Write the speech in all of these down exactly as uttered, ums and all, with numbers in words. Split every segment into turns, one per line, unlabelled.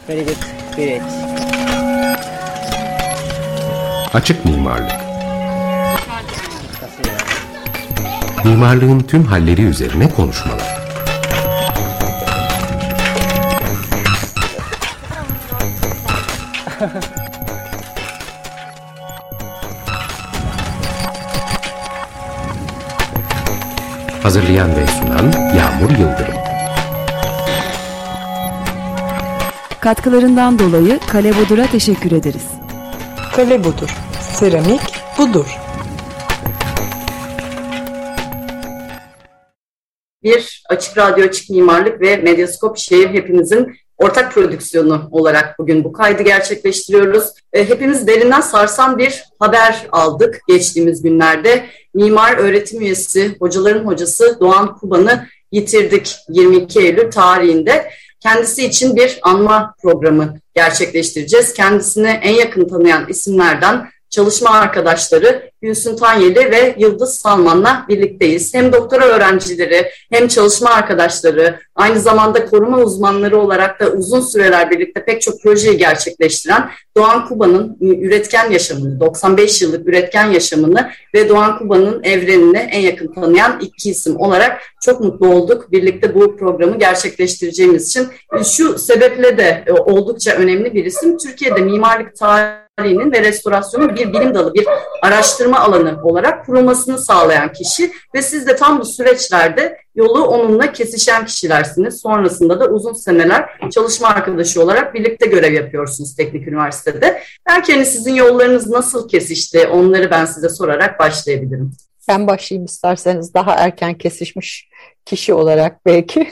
Very good. Great.
Açık mimarlık. Mimarlığın tüm halleri üzerine konuşmalar. Hazırlayan ve sunan Yağmur Yıldırım.
Katkılarından dolayı Kale Budur'a teşekkür ederiz.
Kale Budur. Seramik budur.
Bir Açık Radyo, Açık Mimarlık ve Medyaskop Şehir hepimizin ortak prodüksiyonu olarak bugün bu kaydı gerçekleştiriyoruz. Hepimiz derinden sarsan bir haber aldık geçtiğimiz günlerde. Mimar öğretim üyesi, hocaların hocası Doğan Kuban'ı yitirdik yirmi iki Eylül tarihinde. Kendisi için bir anma programı gerçekleştireceğiz. Kendisini en yakın tanıyan isimlerden çalışma arkadaşları Gülsün Tanyeli ve Yıldız Salman'la birlikteyiz. Hem doktora öğrencileri hem çalışma arkadaşları, aynı zamanda koruma uzmanları olarak da uzun süreler birlikte pek çok projeyi gerçekleştiren Doğan Kuban'ın üretken yaşamını, doksan beş yıllık üretken yaşamını ve Doğan Kuban'ın evrenini en yakın tanıyan iki isim olarak çok mutlu olduk. Birlikte bu programı gerçekleştireceğimiz için şu sebeple de oldukça önemli bir isim. Türkiye'de mimarlık tarihinin ve restorasyonun bir bilim dalı, bir araştırma alanı olarak kurulmasını sağlayan kişi ve siz de tam bu süreçlerde yolu onunla kesişen kişilersiniz. Sonrasında da uzun seneler çalışma arkadaşı olarak birlikte görev yapıyorsunuz Teknik Üniversitede. Belki hani sizin yollarınız nasıl kesişti, onları ben size sorarak başlayabilirim.
Ben başlayayım isterseniz, daha erken kesişmiş kişi olarak belki.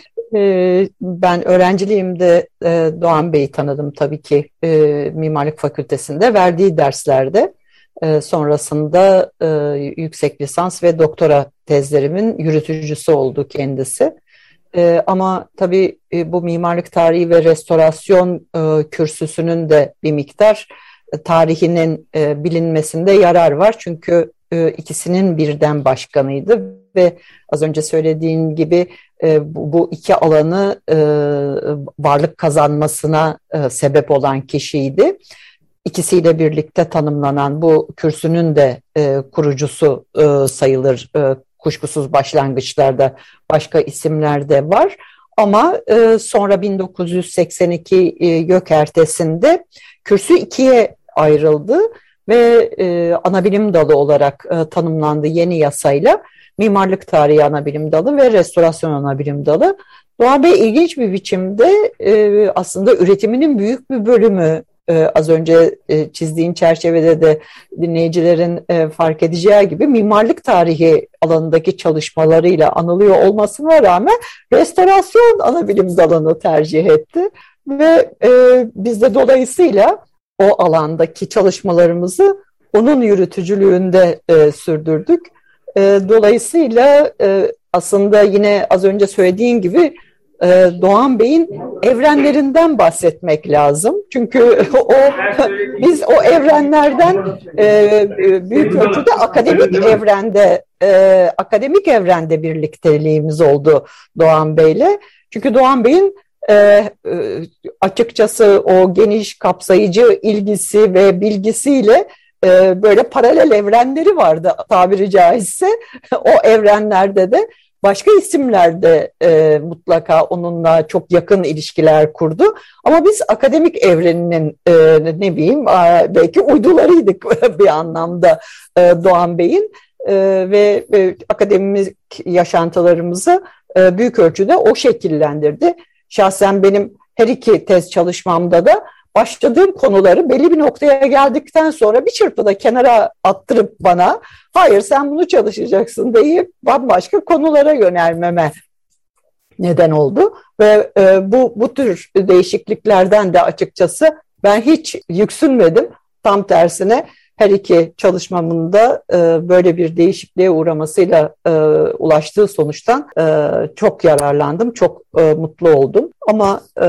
Ben öğrenciliğimde Doğan Bey'i tanıdım tabii ki Mimarlık Fakültesi'nde verdiği derslerde. Sonrasında yüksek lisans ve doktora tezlerimin yürütücüsü oldu kendisi. Ama tabii bu mimarlık tarihi ve restorasyon kürsüsünün de bir miktar tarihinin bilinmesinde yarar var. Çünkü ikisinin birden başkanıydı ve az önce söylediğin gibi bu iki alanı varlık kazanmasına sebep olan kişiydi. İkisiyle birlikte tanımlanan bu kürsünün de kurucusu sayılır. Kuşkusuz başlangıçlarda başka isimler de var. Ama sonra bin dokuz yüz seksen iki Gökertesi'nde kürsü ikiye ayrıldı ve anabilim dalı olarak tanımlandı yeni yasayla. Mimarlık tarihi anabilim dalı ve restorasyon anabilim dalı. Doğan Bey ilginç bir biçimde aslında üretiminin büyük bir bölümü, az önce çizdiğin çerçevede de dinleyicilerin fark edeceği gibi mimarlık tarihi alanındaki çalışmalarıyla anılıyor olmasına rağmen restorasyon anabilim dalını tercih etti. Ve biz de dolayısıyla o alandaki çalışmalarımızı onun yürütücülüğünde sürdürdük. Dolayısıyla aslında yine az önce söylediğin gibi Doğan Bey'in evrenlerinden bahsetmek lazım. Çünkü o biz o evrenlerden büyük ölçüde akademik evrende akademik evrende birlikteliğimiz oldu Doğan Bey'le. Çünkü Doğan Bey'in açıkçası o geniş kapsayıcı ilgisi ve bilgisiyle böyle paralel evrenleri vardı tabiri caizse. O evrenlerde de başka isimler de e, mutlaka onunla çok yakın ilişkiler kurdu. Ama biz akademik evreninin e, ne bileyim belki uydularıydık bir anlamda e, Doğan Bey'in e, ve e, akademik yaşantılarımızı e, büyük ölçüde o şekillendirdi. Şahsen benim her iki tez çalışmamda da başladığım konuları belli bir noktaya geldikten sonra bir çırpıda kenara attırıp bana hayır sen bunu çalışacaksın deyip bambaşka konulara yönelmeme neden oldu. Ve e, bu, bu tür değişikliklerden de açıkçası ben hiç yüksünmedim. Tam tersine her iki çalışmamın da e, böyle bir değişikliğe uğramasıyla e, ulaştığı sonuçtan e, çok yararlandım, çok e, mutlu oldum. Ama e,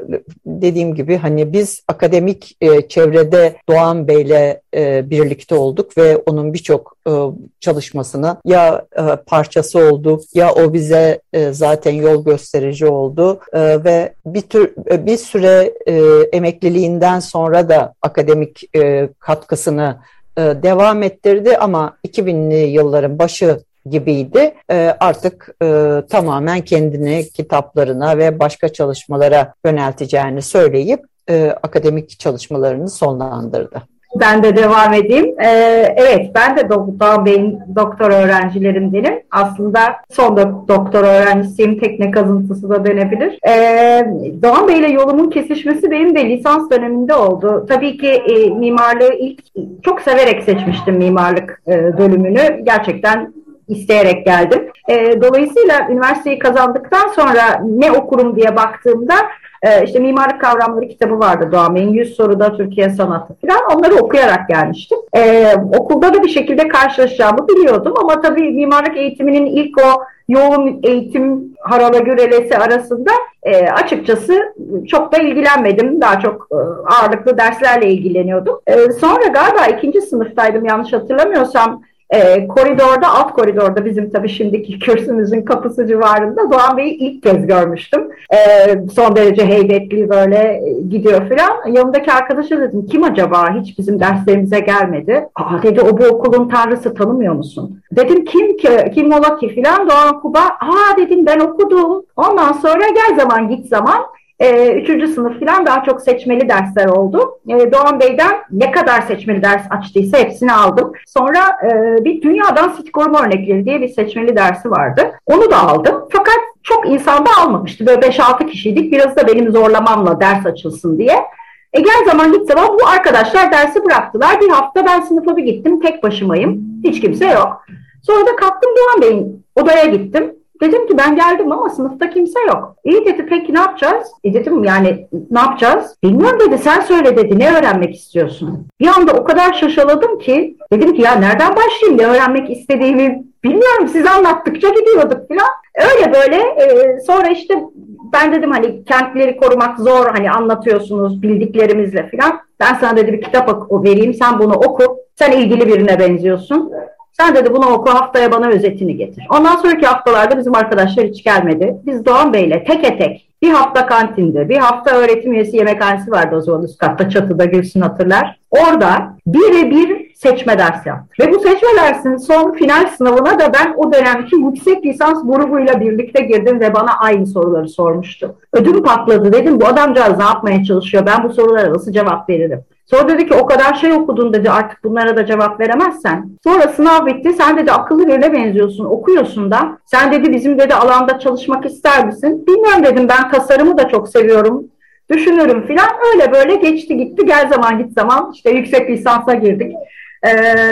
dediğim gibi hani biz akademik e, çevrede Doğan Bey'le e, birlikte olduk ve onun birçok e, çalışmasını ya e, parçası olduk ya o bize e, zaten yol gösterici oldu e, ve bir tür e, bir süre e, emekliliğinden sonra da akademik e, katkısını e, devam ettirdi ama iki binli yılların başı gibiydi. E, artık e, tamamen kendini kitaplarına ve başka çalışmalara yönelteceğini söyleyip e, akademik çalışmalarını sonlandırdı.
Ben de devam edeyim. Ee, evet, ben de Doğan Bey'in doktor öğrencilerindenim. Aslında son do- doktor öğrencisiyim, tekne kazıntısı da denebilir. Ee, Doğan Bey'le yolumun kesişmesi benim de lisans döneminde oldu. Tabii ki e, mimarlığı ilk çok severek seçmiştim mimarlık e, bölümünü. Gerçekten isteyerek geldim. E, dolayısıyla üniversiteyi kazandıktan sonra ne okurum diye baktığımda e, işte mimarlık kavramları kitabı vardı Doğan Bey'in, yüz soruda Türkiye sanatı falan, onları okuyarak gelmiştim. E, okulda da bir şekilde karşılaşacağımı biliyordum ama tabii mimarlık eğitiminin ilk o yoğun eğitim harala gürelesi arasında e, açıkçası çok da ilgilenmedim. Daha çok e, ağırlıklı derslerle ilgileniyordum. E, sonra galiba ikinci sınıftaydım yanlış hatırlamıyorsam. E, koridorda, alt koridorda bizim tabii şimdiki kürsümüzün kapısı civarında Doğan Bey'i ilk kez görmüştüm. E, son derece heybetli böyle gidiyor falan. Yanımdaki arkadaşa dedim, kim acaba, hiç bizim derslerimize gelmedi. Aa dedi, o bu okulun tanrısı, tanımıyor musun? Dedim kim ki, kim ola ki falan. Doğan Kuba, aa dedim ben okudum. Ondan sonra gel zaman git zaman. Ee, üçüncü sınıf falan daha çok seçmeli dersler oldu. Ee, Doğan Bey'den ne kadar seçmeli ders açtıysa hepsini aldım. Sonra e, bir dünyadan sit koruma örnekleri diye bir seçmeli dersi vardı. Onu da aldım. Fakat çok insan da almamıştı. Böyle beş altı kişiydik. Biraz da benim zorlamamla ders açılsın diye. E gel zaman git zaman bu arkadaşlar dersi bıraktılar. Bir hafta ben sınıfa bir gittim. Tek başımayım. Hiç kimse yok. Sonra da kalktım Doğan Bey'in odaya gittim. Dedim ki ben geldim ama sınıfta kimse yok. İyi dedi, peki ne yapacağız? E dedim yani ne yapacağız? Bilmiyorum dedi, sen söyle dedi, ne öğrenmek istiyorsun? Bir anda o kadar şaşaladım ki dedim ki ya nereden başlayayım, ne öğrenmek istediğimi bilmiyorum, siz anlattıkça gidiyorduk falan. Öyle böyle e, sonra işte ben dedim hani kentleri korumak zor, hani anlatıyorsunuz bildiklerimizle falan. Ben sana dedi bir kitap vereyim, sen bunu oku, sen ilgili birine benziyorsun. Sen dedi bunu oku, haftaya bana özetini getir. Ondan sonraki haftalarda bizim arkadaşlar hiç gelmedi. Biz Doğan Bey'le teke tek bir hafta kantinde, bir hafta öğretim üyesi yemekhanesi vardı o zaman üst katta, çatıda, Gülsün hatırlar. Orada birebir seçme ders yaptık. Ve bu seçme dersinin son final sınavına da ben o dönemki yüksek lisans grubuyla birlikte girdim ve bana aynı soruları sormuştu. Ödüm patladı, dedim bu adamcağız ne yapmaya çalışıyor, ben bu sorulara nasıl cevap veririm? Sonra dedi ki o kadar şey okudun dedi, artık bunlara da cevap veremezsen. Sonra sınav bitti, sen dedi akıllı birine benziyorsun, okuyorsun da. Sen dedi bizim dedi alanda çalışmak ister misin? Bilmiyorum dedim, ben tasarımı da çok seviyorum, düşünürüm filan. Öyle böyle geçti gitti, gel zaman git zaman işte yüksek lisansa girdik. Ee,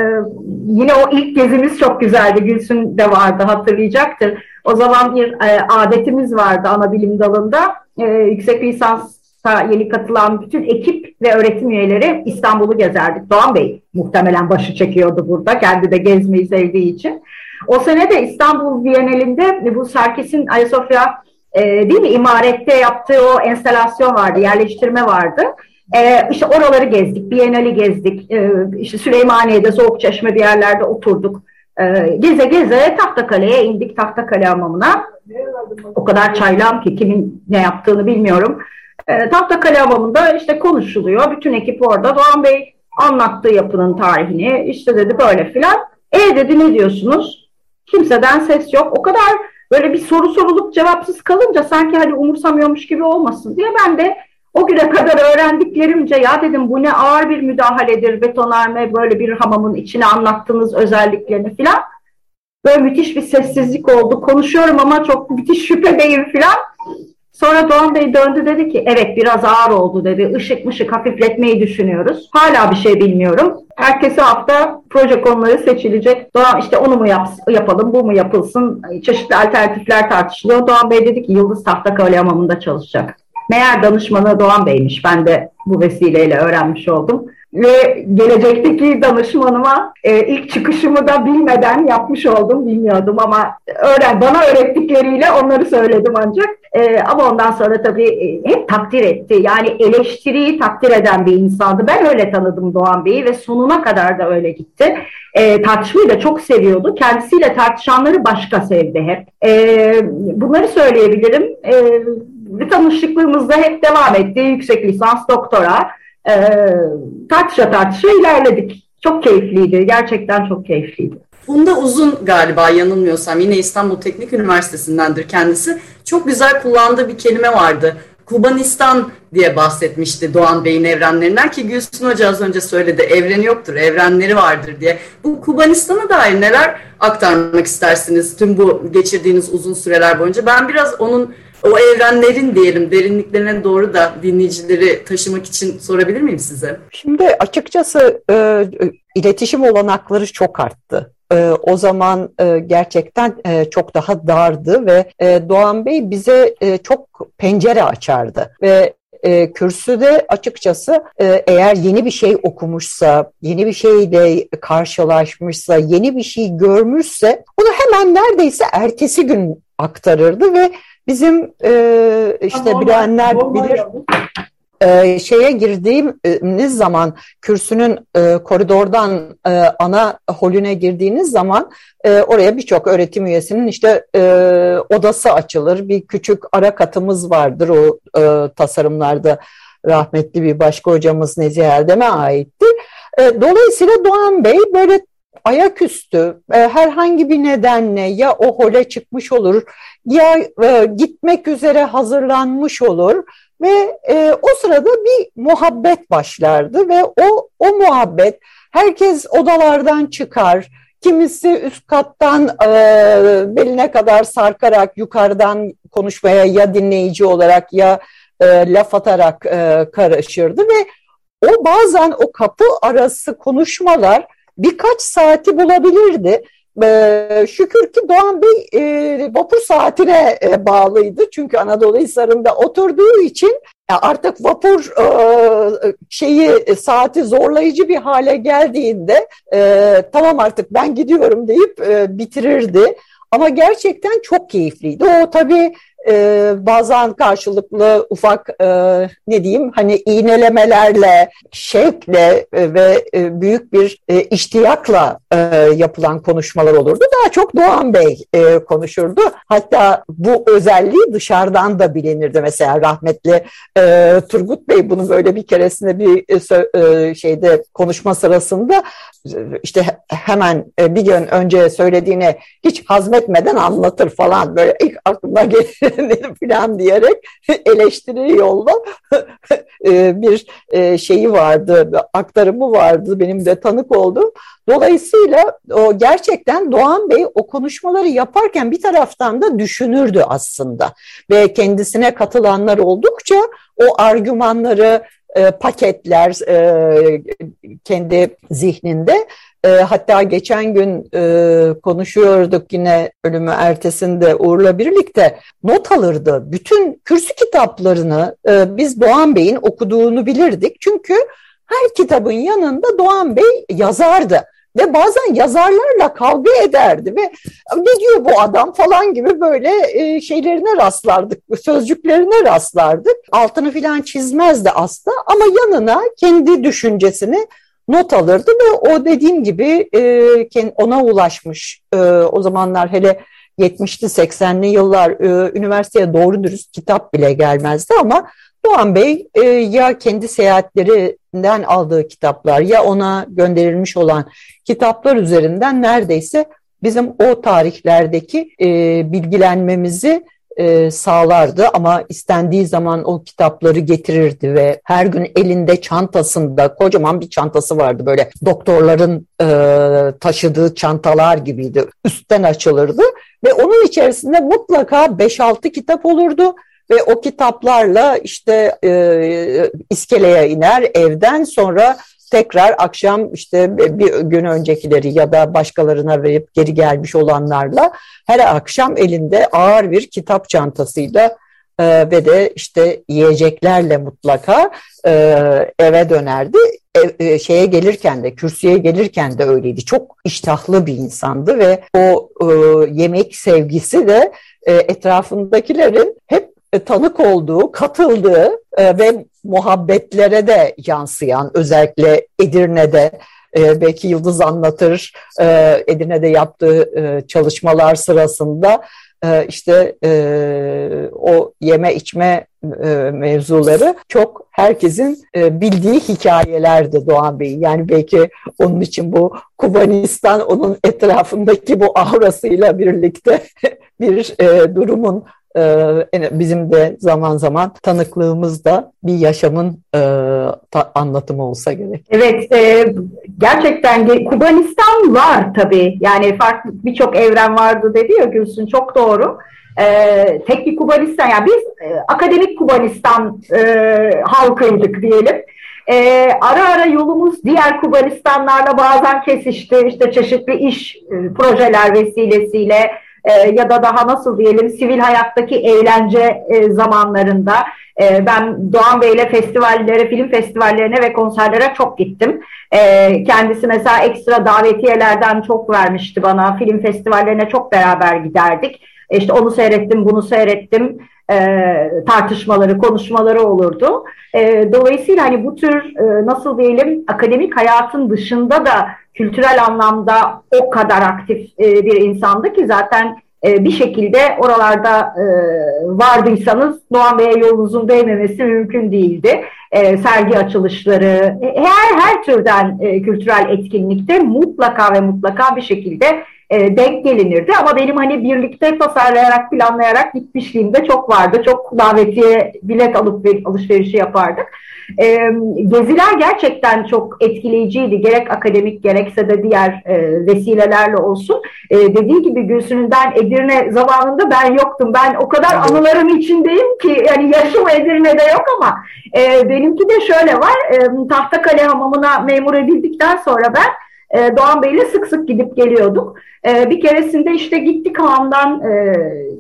yine o ilk gezimiz çok güzeldi, Gülsün de vardı hatırlayacaktır. O zaman bir e, adetimiz vardı ana bilim dalında, e, yüksek lisans yeni katılan bütün ekip ve öğretim üyeleri İstanbul'u gezerdik. Doğan Bey muhtemelen başı çekiyordu burada. Kendi de gezmeyi sevdiği için. O sene de İstanbul Bienalinde bu Sarkis'in Ayasofya e, değil mi imarette yaptığı o enstalasyon vardı, yerleştirme vardı. E, işte oraları gezdik, Bienali gezdik. E, işte Süleymaniye'de, Soğukçeşme bir yerlerde oturduk. E, geze geze Tahtakale'ye indik, Tahtakale hamamına. O kadar çaylağım ki kimin ne yaptığını bilmiyorum. E, Tahtakale Hamamı'nda işte konuşuluyor. Bütün ekip orada. Doğan Bey anlattığı yapının tarihini. İşte dedi böyle filan. E dedi ne diyorsunuz? Kimseden ses yok. O kadar böyle bir soru sorulup cevapsız kalınca sanki hani umursamıyormuş gibi olmasın diye ben de o güne kadar öğrendiklerimce ya dedim bu ne ağır bir müdahaledir. Betonarme böyle bir hamamın içine anlattığınız özelliklerini filan. Böyle müthiş bir sessizlik oldu. Konuşuyorum ama çok müthiş şüphedeyim filan. Sonra Doğan Bey döndü dedi ki evet biraz ağır oldu dedi. Işık mışık hafifletmeyi düşünüyoruz. Hala bir şey bilmiyorum. Herkese hafta proje konuları seçilecek. Doğan işte onu mu yap, yapalım, bu mu yapılsın? Çeşitli alternatifler tartışılıyor. Doğan Bey dedi ki Yıldız Tahtakale Hamamı'nda çalışacak. Meğer danışmanı Doğan Bey'miş. Ben de bu vesileyle öğrenmiş oldum. ve gelecekteki danışmanıma e, ilk çıkışımı da bilmeden yapmış oldum, bilmiyordum ama öğren bana öğrettikleriyle onları söyledim ancak. E, ama ondan sonra tabii e, hep takdir etti. Yani eleştiriyi takdir eden bir insandı. Ben öyle tanıdım Doğan Bey'i ve sonuna kadar da öyle gitti. E, tartışmayı da çok seviyordu. Kendisiyle tartışanları başka sevdi hep. E, bunları söyleyebilirim. E, tanışıklığımız da hep devam etti. Yüksek lisans, doktora. E, tartışa tartışa ilerledik. Çok keyifliydi. Gerçekten çok keyifliydi.
Funda Uzun galiba yanılmıyorsam yine İstanbul Teknik Üniversitesi'ndendir kendisi. Çok güzel kullandığı bir kelime vardı. Kubanistan diye bahsetmişti Doğan Bey'in evrenlerinden ki Gülsün Hoca az önce söyledi. Evreni yoktur, evrenleri vardır diye. Bu Kubanistan'a dair neler aktarmak istersiniz tüm bu geçirdiğiniz uzun süreler boyunca? Ben biraz onun o evrenlerin diyelim derinliklerine doğru da dinleyicileri taşımak için sorabilir miyim size?
Şimdi açıkçası e, iletişim olanakları çok arttı. E, o zaman e, gerçekten e, çok daha dardı ve e, Doğan Bey bize e, çok pencere açardı ve e, kürsüde açıkçası e, eğer yeni bir şey okumuşsa, yeni bir şeyle karşılaşmışsa, yeni bir şey görmüşse onu hemen neredeyse ertesi gün aktarırdı ve bizim e, işte Ama bilenler bilir e, şeye girdiğiniz zaman kürsünün e, koridordan e, ana holüne girdiğiniz zaman e, oraya birçok öğretim üyesinin işte e, odası açılır. Bir küçük ara katımız vardır o e, tasarımlarda rahmetli bir başka hocamız Nezih Erdem'e aitti. E, dolayısıyla Doğan Bey böyle ayaküstü e, herhangi bir nedenle ya o hole çıkmış olur ya e, gitmek üzere hazırlanmış olur ve e, o sırada bir muhabbet başlardı ve o o muhabbet herkes odalardan çıkar, kimisi üst kattan e, beline kadar sarkarak yukarıdan konuşmaya ya dinleyici olarak ya e, laf atarak e, karışırdı ve o bazen o kapı arası konuşmalar birkaç saati bulabilirdi. Ee, şükür ki Doğan Bey e, vapur saatine e, bağlıydı. Çünkü Anadolu Hisarı'nda oturduğu için artık vapur e, şeyi saati zorlayıcı bir hale geldiğinde e, tamam artık ben gidiyorum deyip e, bitirirdi. Ama gerçekten çok keyifliydi. O tabii e, bazen karşılıklı ufak e, ne diyeyim hani iğnelemelerle, şevkle e, ve e, büyük bir e, iştiyakla e, yapılan konuşmalar olurdu. Daha çok Doğan Bey e, konuşurdu. Hatta bu özelliği dışarıdan da bilinirdi. Mesela rahmetli e, Turgut Bey bunu böyle bir keresinde bir e, şeyde konuşma sırasında işte hemen e, bir gün önce söylediğini hiç hazmetmeden anlatır falan böyle ilk aklıma gelir falan diyerek eleştiri yolla bir şeyi vardı, aktarımı vardı, benim de tanık oldum. Dolayısıyla o gerçekten Doğan Bey o konuşmaları yaparken bir taraftan da düşünürdü aslında ve kendisine katılanlar oldukça o argümanları e, paketler e, kendi zihninde. E, hatta geçen gün e, konuşuyorduk yine ölümü ertesinde Uğur'la birlikte not alırdı. Bütün kürsü kitaplarını e, biz Doğan Bey'in okuduğunu bilirdik. Çünkü her kitabın yanında Doğan Bey yazardı. Ve bazen yazarlarla kavga ederdi ve ne diyor bu adam falan gibi böyle e, şeylerine rastlardık, sözcüklerine rastlardık. Altını filan çizmezdi asla ama yanına kendi düşüncesini not alırdı ve o dediğim gibi e, ona ulaşmış e, o zamanlar hele yetmişli seksenli yıllar e, üniversiteye doğru dürüst kitap bile gelmezdi ama Doğan Bey e, ya kendi seyahatlerinden aldığı kitaplar ya ona gönderilmiş olan kitaplar üzerinden neredeyse bizim o tarihlerdeki e, bilgilenmemizi e, sağlardı ama istendiği zaman o kitapları getirirdi ve her gün elinde çantasında kocaman bir çantası vardı böyle doktorların e, taşıdığı çantalar gibiydi üstten açılırdı ve onun içerisinde mutlaka beş altı kitap olurdu. Ve o kitaplarla işte e, iskeleye iner evden sonra tekrar akşam işte bir gün öncekileri ya da başkalarına verip geri gelmiş olanlarla her akşam elinde ağır bir kitap çantasıyla e, ve de işte yiyeceklerle mutlaka e, eve dönerdi. e, şeye gelirken de, kürsüye gelirken de öyleydi. Çok iştahlı bir insandı ve o e, yemek sevgisi de e, etrafındakilerin hep e, tanık olduğu, katıldığı e, ve muhabbetlere de yansıyan, özellikle Edirne'de e, belki Yıldız anlatır, e, Edirne'de yaptığı e, çalışmalar sırasında e, işte e, o yeme içme e, mevzuları çok herkesin e, bildiği hikayelerdi Doğan Bey'in. Yani belki onun için bu Kubanistan onun etrafındaki bu aurasıyla birlikte bir e, durumun Ee, bizim de zaman zaman tanıklığımızda bir yaşamın e, ta, anlatımı olsa gerek.
Evet, e, gerçekten Kubanistan var tabii. Yani farklı birçok evren vardı dedi ya Gülsün, çok doğru. E, tek bir Kubanistan, yani biz e, akademik Kubanistan e, halkıydık diyelim. E, ara ara yolumuz diğer Kubanistanlarla bazen kesişti. İşte çeşitli iş e, projeler vesilesiyle. E, ya da daha nasıl diyelim sivil hayattaki eğlence e, zamanlarında e, ben Doğan Bey'le festivallere, film festivallerine ve konserlere çok gittim. E, kendisi mesela ekstra davetiyelerden çok vermişti bana. Film festivallerine çok beraber giderdik. E, işte onu seyrettim, bunu seyrettim. E, tartışmaları, konuşmaları olurdu. E, dolayısıyla hani bu tür e, nasıl diyelim akademik hayatın dışında da kültürel anlamda o kadar aktif e, bir insandı ki zaten e, bir şekilde oralarda e, vardıysanız Doğan Bey'e yolunuzun değmemesi mümkün değildi. E, sergi açılışları, her her türden e, kültürel etkinlikte mutlaka ve mutlaka bir şekilde e, denk gelinirdi. Ama benim hani birlikte tasarlayarak, planlayarak gitmişliğim de çok vardı. Çok davetiye bilet alıp bir alışverişi yapardık. E, geziler gerçekten çok etkileyiciydi. Gerek akademik gerekse de diğer e, vesilelerle olsun. E, dediği gibi Gülsün'ün ben Edirne zamanında ben yoktum. Ben o kadar anılarım içindeyim ki yani yaşım Edirne'de yok ama e, benimki de şöyle var. E, Tahtakale Hamamı'na memur edildikten sonra ben e, Doğan Bey'le sık sık gidip geliyorduk. E, bir keresinde işte gittik hamamdan e,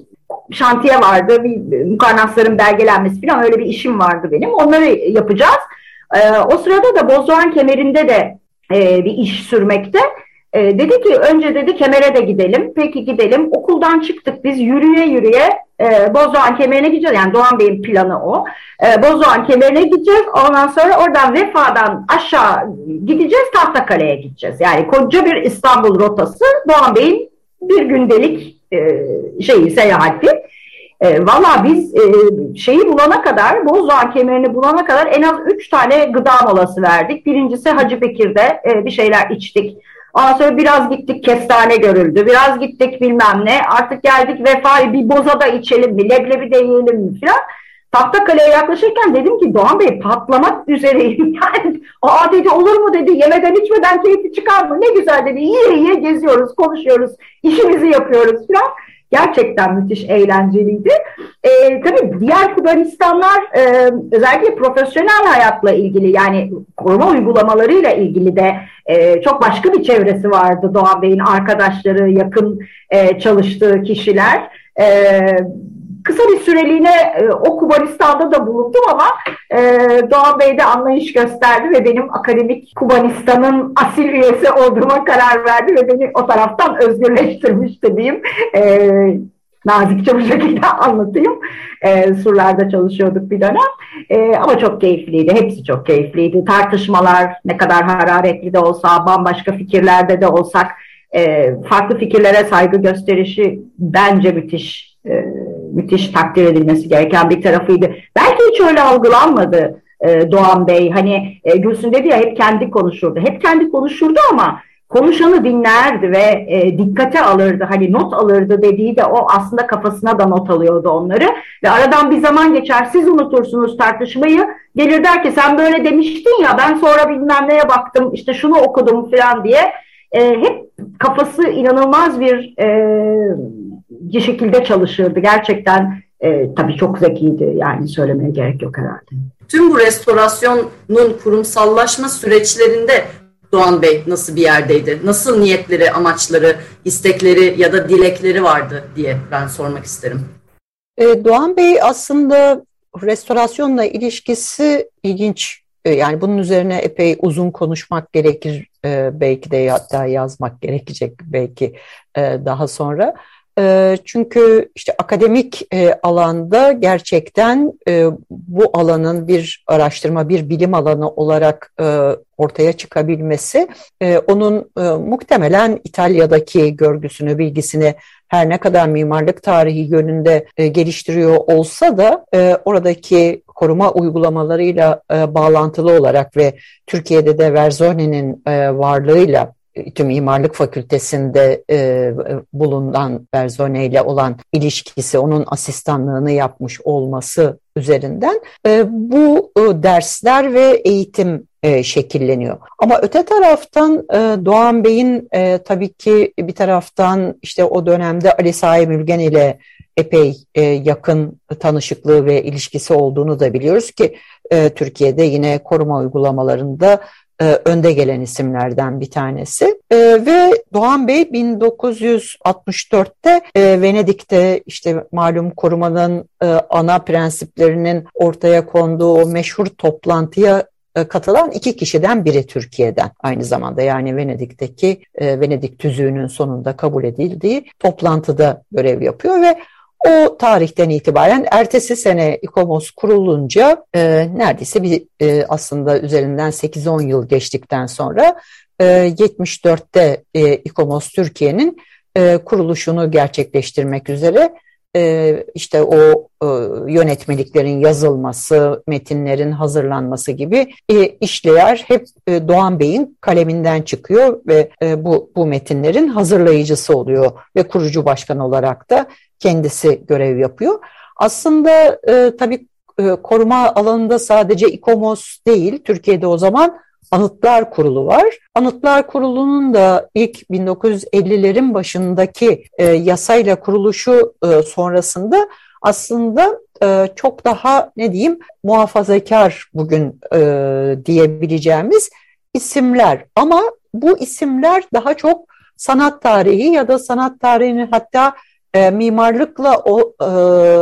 şantiye vardı, bir mukarnasların belgelenmesi falan öyle bir işim vardı benim. Onları yapacağız. Ee, o sırada da Bozdoğan Kemeri'nde de e, bir iş sürmekte. E, dedi ki önce dedi Kemer'e de gidelim. Peki gidelim. Okuldan çıktık biz yürüye yürüye e, Bozdoğan Kemeri'ne gideceğiz. Yani Doğan Bey'in planı o. E, Bozdoğan Kemeri'ne gideceğiz. Ondan sonra oradan Vefa'dan aşağı gideceğiz. Tahtakale'ye gideceğiz. Yani koca bir İstanbul rotası Doğan Bey'in bir gündelik E, şeyi, seyahati. E, Valla biz e, şeyi bulana kadar, Bozdoğan Kemeri'ni bulana kadar en az üç tane gıda molası verdik. Birincisi Hacı Bekir'de e, bir şeyler içtik. Ondan sonra biraz gittik kestane görüldü. Biraz gittik bilmem ne. Artık geldik Vefa'yı bir boza da içelim mi, leblebi de yiyelim mi falan. Tahtakale'ye yaklaşırken dedim ki Doğan Bey patlamak üzereyim. Yani aa dedi olur mu dedi, yemeden içmeden keyfi çıkar mı? Ne güzel dedi, yiye yiye geziyoruz, konuşuyoruz, işimizi yapıyoruz falan. Gerçekten müthiş eğlenceliydi. Ee, tabii diğer Kubanistanlar e, özellikle profesyonel hayatla ilgili yani koruma uygulamalarıyla ilgili de e, çok başka bir çevresi vardı Doğan Bey'in arkadaşları, yakın e, çalıştığı kişiler. Evet. Kısa bir süreliğine e, o Kubanistan'da da bulundum ama e, Doğan Bey de anlayış gösterdi ve benim akademik Kubanistan'ın asil üyesi olduğuma karar verdi ve beni o taraftan özgürleştirmişti diyeyim. E, nazikçe bu şekilde anlatayım. E, surlarda çalışıyorduk bir dönem. E, ama çok keyifliydi. Hepsi çok keyifliydi. Tartışmalar ne kadar hararetli de olsa, bambaşka fikirlerde de olsak e, farklı fikirlere saygı gösterişi bence müthiş. E, müthiş takdir edilmesi gereken bir tarafıydı. Belki hiç öyle algılanmadı e, Doğan Bey. Hani e, Gülsün dedi ya hep kendi konuşurdu. Hep kendi konuşurdu ama konuşanı dinlerdi ve e, dikkate alırdı. Hani not alırdı dediği de o aslında kafasına da not alıyordu onları. Ve aradan bir zaman geçer siz unutursunuz tartışmayı. Gelir der ki sen böyle demiştin ya ben sonra bilmem neye baktım işte şunu okudum falan diye. E, hep kafası inanılmaz bir e, şekilde çalışırdı. Gerçekten e, tabii çok zekiydi. Yani söylemeye gerek yok herhalde.
Tüm bu restorasyonun kurumsallaşma süreçlerinde Doğan Bey nasıl bir yerdeydi? Nasıl niyetleri, amaçları, istekleri ya da dilekleri vardı diye ben sormak isterim.
E, Doğan Bey aslında restorasyonla ilişkisi ilginç yani bunun üzerine epey uzun konuşmak gerekir, belki de hatta yazmak gerekecek belki daha sonra. Çünkü işte akademik alanda gerçekten bu alanın bir araştırma, bir bilim alanı olarak ortaya çıkabilmesi, onun muhtemelen İtalya'daki görgüsünü, bilgisini her ne kadar mimarlık tarihi yönünde geliştiriyor olsa da oradaki koruma uygulamalarıyla bağlantılı olarak ve Türkiye'de de Verzone'nin varlığıyla, İTÜ Mimarlık Fakültesi'nde e, bulunan Verzone ile olan ilişkisi, onun asistanlığını yapmış olması üzerinden e, bu e, dersler ve eğitim e, şekilleniyor. Ama öte taraftan e, Doğan Bey'in e, tabii ki bir taraftan işte o dönemde Ali Sami Mülgen ile epey e, yakın tanışıklığı ve ilişkisi olduğunu da biliyoruz ki e, Türkiye'de yine koruma uygulamalarında önde gelen isimlerden bir tanesi. Ee, ve Doğan Bey bin dokuz yüz altmış dörtte e, Venedik'te işte malum korumanın e, ana prensiplerinin ortaya konduğu o meşhur toplantıya e, katılan iki kişiden biri Türkiye'den. Aynı zamanda yani Venedik'teki e, Venedik tüzüğünün sonunda kabul edildiği toplantıda görev yapıyor ve o tarihten itibaren ertesi sene İKOMOS kurulunca e, neredeyse bir e, aslında üzerinden sekiz on yıl geçtikten sonra e, yetmiş dörtte e, İKOMOS Türkiye'nin e, kuruluşunu gerçekleştirmek üzere e, işte o e, yönetmeliklerin yazılması, metinlerin hazırlanması gibi e, işler hep e, Doğan Bey'in kaleminden çıkıyor ve e, bu, bu metinlerin hazırlayıcısı oluyor ve kurucu başkan olarak da kendisi görev yapıyor. Aslında e, tabii e, koruma alanında sadece İKOMOS değil, Türkiye'de o zaman Anıtlar Kurulu var. Anıtlar Kurulu'nun da ilk bin dokuz yüz ellilerin başındaki e, yasayla kuruluşu e, sonrasında aslında e, çok daha ne diyeyim muhafazakar bugün e, diyebileceğimiz isimler. Ama bu isimler daha çok sanat tarihi ya da sanat tarihinin hatta E, mimarlıkla o e,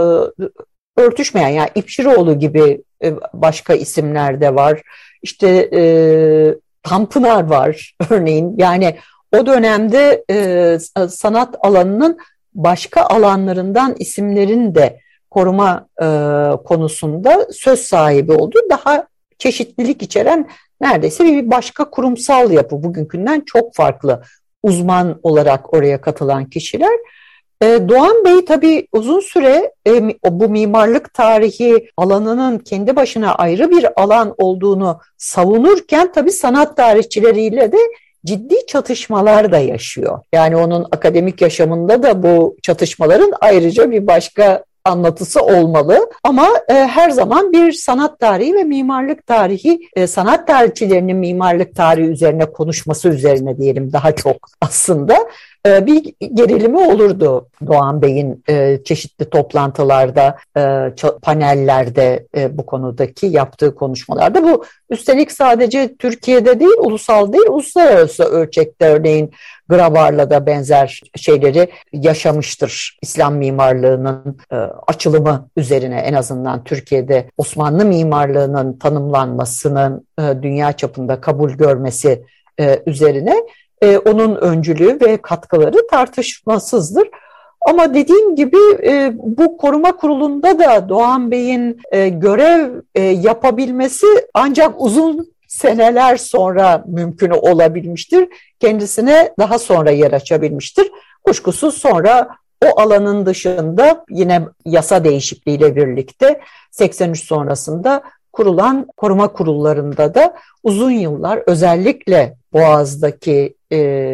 örtüşmeyen, yani İpşiroğlu gibi e, başka isimler de var. İşte e, Tanpınar var örneğin. Yani o dönemde e, sanat alanının başka alanlarından isimlerin de koruma e, konusunda söz sahibi olduğu, daha çeşitlilik içeren neredeyse bir başka kurumsal yapı. Bugünkünden çok farklı uzman olarak oraya katılan kişiler. Doğan Bey tabii uzun süre bu mimarlık tarihi alanının kendi başına ayrı bir alan olduğunu savunurken tabii sanat tarihçileriyle de ciddi çatışmalar da yaşıyor. Yani onun akademik yaşamında da bu çatışmaların ayrıca bir başka anlatısı olmalı. Ama e, her zaman bir sanat tarihi ve mimarlık tarihi, e, sanat tarihçilerinin mimarlık tarihi üzerine konuşması üzerine diyelim daha çok aslında e, bir gerilimi olurdu Doğan Bey'in e, çeşitli toplantılarda, e, panellerde e, bu konudaki yaptığı konuşmalarda. Bu üstelik sadece Türkiye'de değil, ulusal değil, uluslararası ölçekte örneğin Grabar'la da benzer şeyleri yaşamıştır. İslam mimarlığının e, açılımı üzerine, en azından Türkiye'de Osmanlı mimarlığının tanımlanmasının e, dünya çapında kabul görmesi e, üzerine e, onun öncülüğü ve katkıları tartışmasızdır. Ama dediğim gibi e, bu koruma kurulunda da Doğan Bey'in e, görev e, yapabilmesi ancak uzun seneler sonra mümkün olabilmiştir. Kendisine daha sonra yer açabilmiştir. Kuşkusuz sonra o alanın dışında yine yasa değişikliğiyle birlikte seksen üç sonrasında kurulan koruma kurullarında da uzun yıllar özellikle Boğaz'daki e,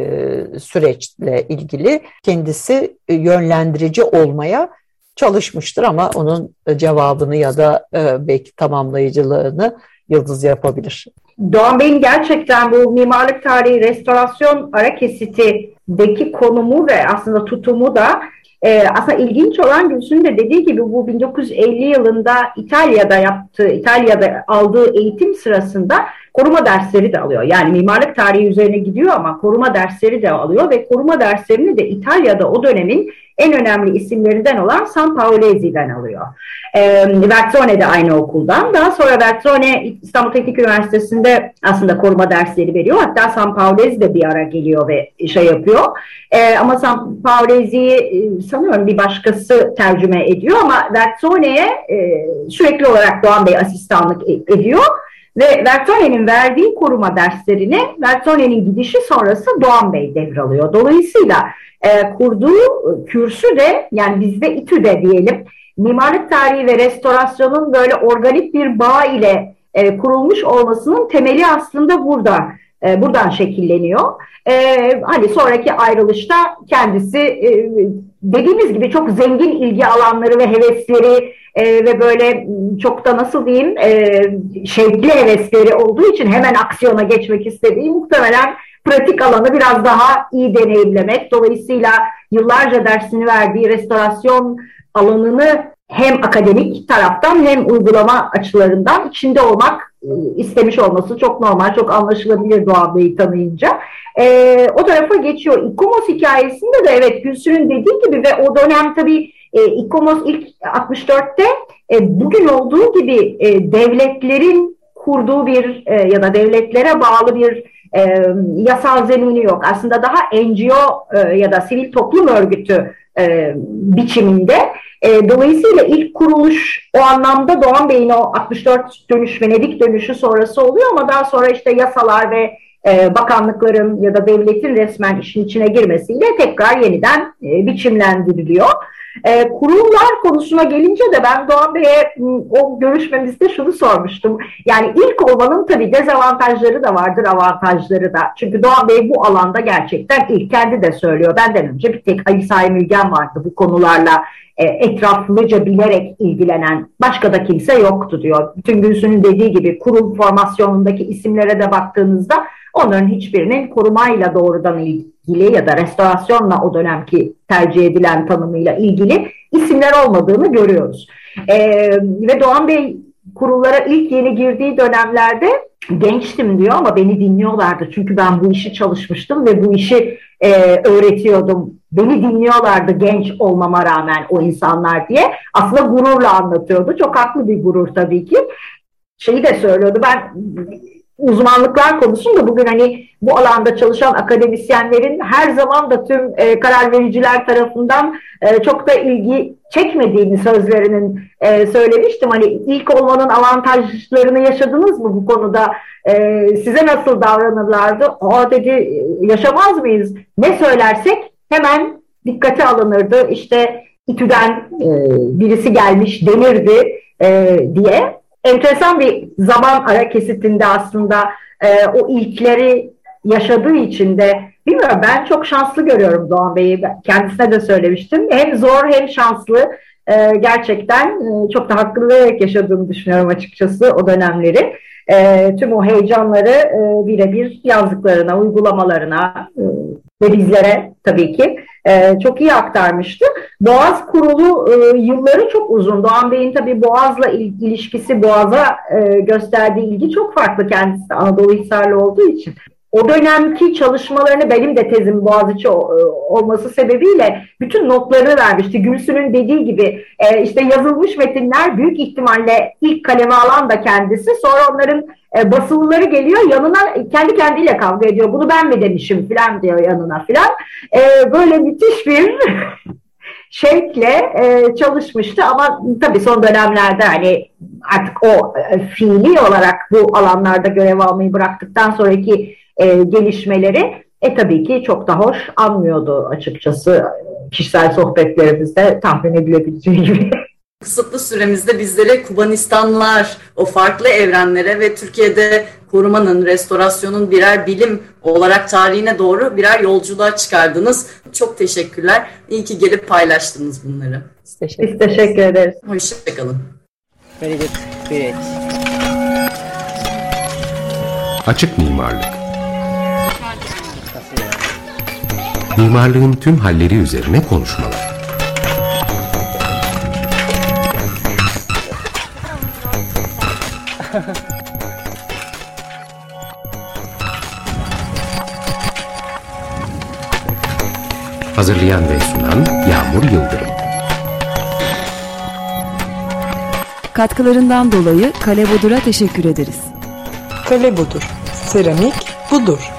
süreçle ilgili kendisi e, yönlendirici olmaya çalışmıştır ama onun cevabını ya da e, belki tamamlayıcılığını Yıldız yapabilir.
Doğan Bey'in gerçekten bu mimarlık tarihi restorasyon ara kesitindeki konumu ve aslında tutumu da e, aslında ilginç olan, Gülsün'ün de dediği gibi bu bin dokuz yüz elli yılında İtalya'da yaptığı, İtalya'da aldığı eğitim sırasında koruma dersleri de alıyor. Yani mimarlık tarihi üzerine gidiyor ama koruma dersleri de alıyor ve koruma derslerini de İtalya'da o dönemin en önemli isimlerinden olan San Paolesi'den alıyor. E, Vertrone de aynı okuldan. Daha sonra Vertrone İstanbul Teknik Üniversitesi'nde aslında koruma dersleri veriyor. Hatta San Paolesi de bir ara geliyor ve şey yapıyor. E, ama San Paolesi'yi e, sanıyorum bir başkası tercüme ediyor ama Vertrone'ye e, sürekli olarak Doğan Bey asistanlık ediyor. Ve Vertrone'nin verdiği koruma derslerini Vertrone'nin gidişi sonrası Doğan Bey devralıyor. Dolayısıyla e, kurduğu kürsü de, yani bizde İTÜ'de diyelim, mimarlık tarihi ve restorasyonun böyle organik bir bağ ile e, kurulmuş olmasının temeli aslında burada, e, buradan şekilleniyor. E, hani sonraki ayrılışta kendisi e, dediğimiz gibi çok zengin ilgi alanları ve hevesleri e, ve böyle çok da nasıl diyeyim e, şevkli hevesleri olduğu için hemen aksiyona geçmek istediği, muhtemelen pratik alanı biraz daha iyi deneyimlemek. Dolayısıyla yıllarca dersini verdiği restorasyon alanını hem akademik taraftan hem uygulama açılarından içinde olmak istemiş olması çok normal, çok anlaşılabilir Doğan Bey'i tanıyınca. E, o tarafa geçiyor. İKOMOS hikayesinde de evet Gülsün'ün dediği gibi ve o dönem tabii e, İKOMOS ilk altmış dörtte e, bugün olduğu gibi e, devletlerin kurduğu bir e, ya da devletlere bağlı bir e, yasal zemini yok. Aslında daha N G O e, ya da sivil toplum örgütü e, biçiminde. E, dolayısıyla ilk kuruluş o anlamda Doğan Bey'in o altmış dört dönüş, Venedik dönüşü sonrası oluyor ama daha sonra işte yasalar ve e, bakanlıkların ya da devletin resmen işin içine girmesiyle tekrar yeniden e, biçimlendiriliyor. E, kurumlar konusuna gelince de ben Doğan Bey'e o görüşmemizde şunu sormuştum. Yani ilk olmanın tabii dezavantajları da vardır, avantajları da. Çünkü Doğan Bey bu alanda gerçekten ilk, kendi de söylüyor. Benden önce bir tek Ali Sami Mügen vardı bu konularla e, etraflıca bilerek ilgilenen, başka da kimse yoktu diyor. Bütün Gülsün'ün dediği gibi kurum formasyonundaki isimlere de baktığınızda onların hiçbirinin korumayla doğrudan ilgili ya da restorasyonla o dönemki tercih edilen tanımıyla ilgili isimler olmadığını görüyoruz. Ee, ve Doğan Bey kurullara ilk yeni girdiği dönemlerde gençtim diyor ama beni dinliyorlardı. Çünkü ben bu işi çalışmıştım ve bu işi e, öğretiyordum. Beni dinliyorlardı genç olmama rağmen o insanlar diye. Aslında gururla anlatıyordu. Çok haklı bir gurur tabii ki. Şeyi de söylüyordu, ben uzmanlıklar konusunda bugün hani bu alanda çalışan akademisyenlerin her zaman da tüm e, karar vericiler tarafından e, çok da ilgi çekmediğini sözlerinin e, söylemiştim. Hani ilk olmanın avantajlarını yaşadınız mı bu konuda? E, size nasıl davranırlardı? Aa dedi, yaşamaz mıyız? Ne söylersek hemen dikkate alınırdı. İşte İTÜ'den e, birisi gelmiş denirdi e, diye. Enteresan bir zaman ara kesitinde aslında e, o ilkleri yaşadığı için de bilmiyorum, ben çok şanslı görüyorum Doğan Bey'i. Kendisine de söylemiştim. Hem zor hem şanslı. E, gerçekten e, çok da hakkını vererek yaşadığını düşünüyorum açıkçası o dönemleri. E, tüm o heyecanları e, birebir yazdıklarına, uygulamalarına e, ve bizlere tabii ki e, çok iyi aktarmıştı. Boğaz kurulu e, yılları çok uzun. Doğan Bey'in tabii Boğaz'la il, ilişkisi, Boğaz'a e, gösterdiği ilgi çok farklı, kendisi Anadolu Hisarlı olduğu için. O dönemki çalışmalarını, benim de tezim Boğaziçi olması sebebiyle bütün notlarını vermişti. Gülsün'ün dediği gibi e, işte yazılmış metinler büyük ihtimalle ilk kaleme alan da kendisi. Sonra onların e, basılıları geliyor, yanına kendi kendiyle kavga ediyor. Bunu ben mi demişim falan diyor yanına falan. E, böyle müthiş bir şevkle e, çalışmıştı ama tabii son dönemlerde hani artık o e, fiili olarak bu alanlarda görev almayı bıraktıktan sonraki e, gelişmeleri e tabii ki çok da hoş anmıyordu açıkçası, kişisel sohbetlerimizde tahmin edilebileceği gibi.
Kısıtlı süremizde bizlere Kubanistanlar, o farklı evrenlere ve Türkiye'de korumanın, restorasyonun birer bilim olarak tarihine doğru birer yolculuğa çıkardınız. Çok teşekkürler. İyi ki gelip paylaştınız bunları.
Biz teşekkür,
Biz teşekkür ederiz.
Hoşçakalın.
Very good. Great.
Açık mimarlık. Mimarlığın tüm halleri üzerine konuşmalar. Hazırlayan ve sunan Yağmur Yıldırım.
Katkılarından dolayı Kale Bodur'a teşekkür ederiz.
Kale Bodur, seramik budur.